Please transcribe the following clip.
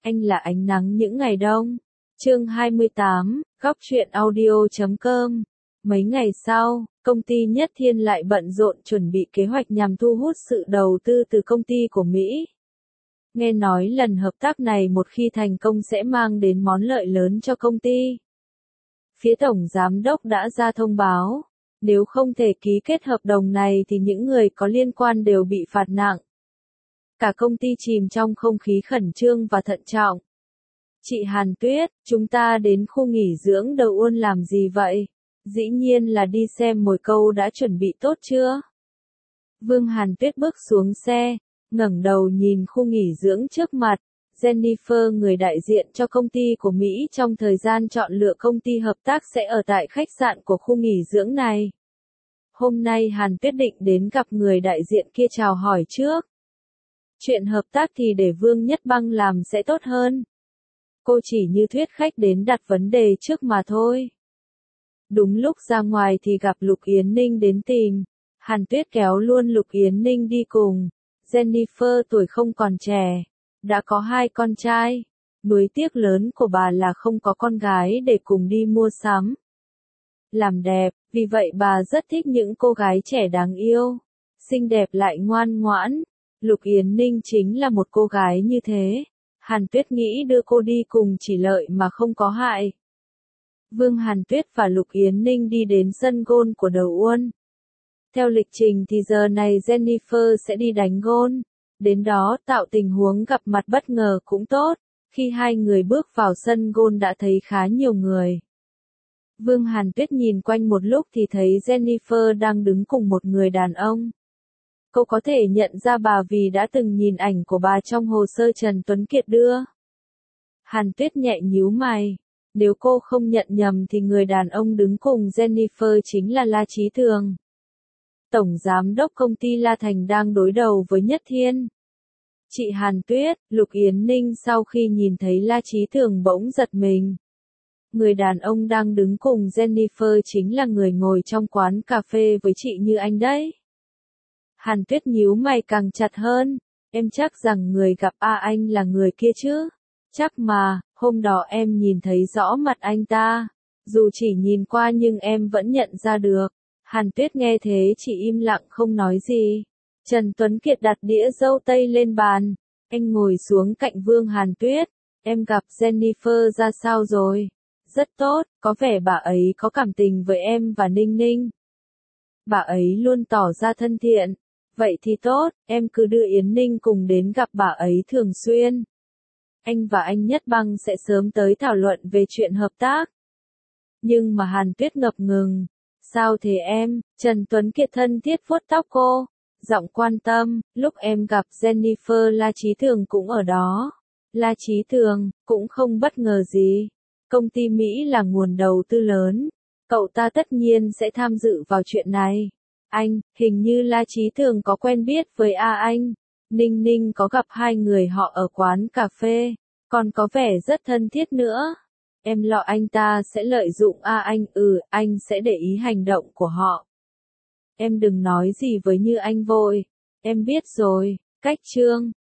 Anh là ánh nắng những ngày đông. Chương 28, Góc truyện audio.com. Mấy ngày sau, công ty Nhất Thiên lại bận rộn chuẩn bị kế hoạch nhằm thu hút sự đầu tư từ công ty của Mỹ. Nghe nói lần hợp tác này một khi thành công sẽ mang đến món lợi lớn cho công ty. Phía tổng giám đốc đã ra thông báo, nếu không thể ký kết hợp đồng này thì những người có liên quan đều bị phạt nặng. Cả công ty chìm trong không khí khẩn trương và thận trọng. Chị Hàn Tuyết, chúng ta đến khu nghỉ dưỡng Đầu Uôn làm gì vậy? Dĩ nhiên là đi xem mồi câu đã chuẩn bị tốt chưa? Vương Hàn Tuyết bước xuống xe, ngẩng đầu nhìn khu nghỉ dưỡng trước mặt. Jennifer, người đại diện cho công ty của Mỹ trong thời gian chọn lựa công ty hợp tác sẽ ở tại khách sạn của khu nghỉ dưỡng này. Hôm nay Hàn Tuyết định đến gặp người đại diện kia chào hỏi trước. Chuyện hợp tác thì để Vương Nhất Băng làm sẽ tốt hơn. Cô chỉ như thuyết khách đến đặt vấn đề trước mà thôi. Đúng lúc ra ngoài thì gặp Lục Yến Ninh đến tìm. Hàn Tuyết kéo luôn Lục Yến Ninh đi cùng. Jennifer tuổi không còn trẻ, đã có 2 con trai. Nuối tiếc lớn của bà là không có con gái để cùng đi mua sắm. Làm đẹp, vì vậy bà rất thích những cô gái trẻ đáng yêu, xinh đẹp lại ngoan ngoãn. Lục Yến Ninh chính là một cô gái như thế. Hàn Tuyết nghĩ đưa cô đi cùng chỉ lợi mà không có hại. Vương Hàn Tuyết và Lục Yến Ninh đi đến sân golf của Đầu Uôn. Theo lịch trình thì giờ này Jennifer sẽ đi đánh golf. Đến đó tạo tình huống gặp mặt bất ngờ cũng tốt. Khi hai người bước vào sân golf đã thấy khá nhiều người. Vương Hàn Tuyết nhìn quanh một lúc thì thấy Jennifer đang đứng cùng một người đàn ông. Cô có thể nhận ra bà vì đã từng nhìn ảnh của bà trong hồ sơ Trần Tuấn Kiệt đưa. Hàn Tuyết nhẹ nhíu mày. Nếu cô không nhận nhầm thì người đàn ông đứng cùng Jennifer chính là La Chí Thường. Tổng giám đốc công ty La Thành đang đối đầu với Nhất Thiên. Chị Hàn Tuyết, Lục Yến Ninh sau khi nhìn thấy La Chí Thường bỗng giật mình. Người đàn ông đang đứng cùng Jennifer chính là người ngồi trong quán cà phê với chị Như Anh đấy. Hàn Tuyết nhíu mày càng chặt hơn. Em chắc rằng người gặp anh là người kia chứ? Chắc mà, hôm đó em nhìn thấy rõ mặt anh ta. Dù chỉ nhìn qua nhưng em vẫn nhận ra được. Hàn Tuyết nghe thế chỉ im lặng không nói gì. Trần Tuấn Kiệt đặt đĩa dâu tây lên bàn. Anh ngồi xuống cạnh Vương Hàn Tuyết. Em gặp Jennifer ra sao rồi? Rất tốt, có vẻ bà ấy có cảm tình với em và Ninh Ninh. Bà ấy luôn tỏ ra thân thiện. Vậy thì tốt, em cứ đưa Yến Ninh cùng đến gặp bà ấy thường xuyên. Anh và anh Nhất Băng sẽ sớm tới thảo luận về chuyện hợp tác. Nhưng mà Hàn Tuyết ngập ngừng. Sao thế em? Trần Tuấn Kiệt thân thiết vuốt tóc cô. Giọng quan tâm, lúc em gặp Jennifer La Chí Thường cũng ở đó. La Chí Thường, cũng không bất ngờ gì. Công ty Mỹ là nguồn đầu tư lớn. Cậu ta tất nhiên sẽ tham dự vào chuyện này. Anh, hình như La Chí Thường có quen biết với anh. Ninh Ninh có gặp hai người họ ở quán cà phê. Còn có vẻ rất thân thiết nữa. Em lo anh ta sẽ lợi dụng anh sẽ để ý hành động của họ. Em đừng nói gì với Như Anh vội. Em biết rồi, cách chương.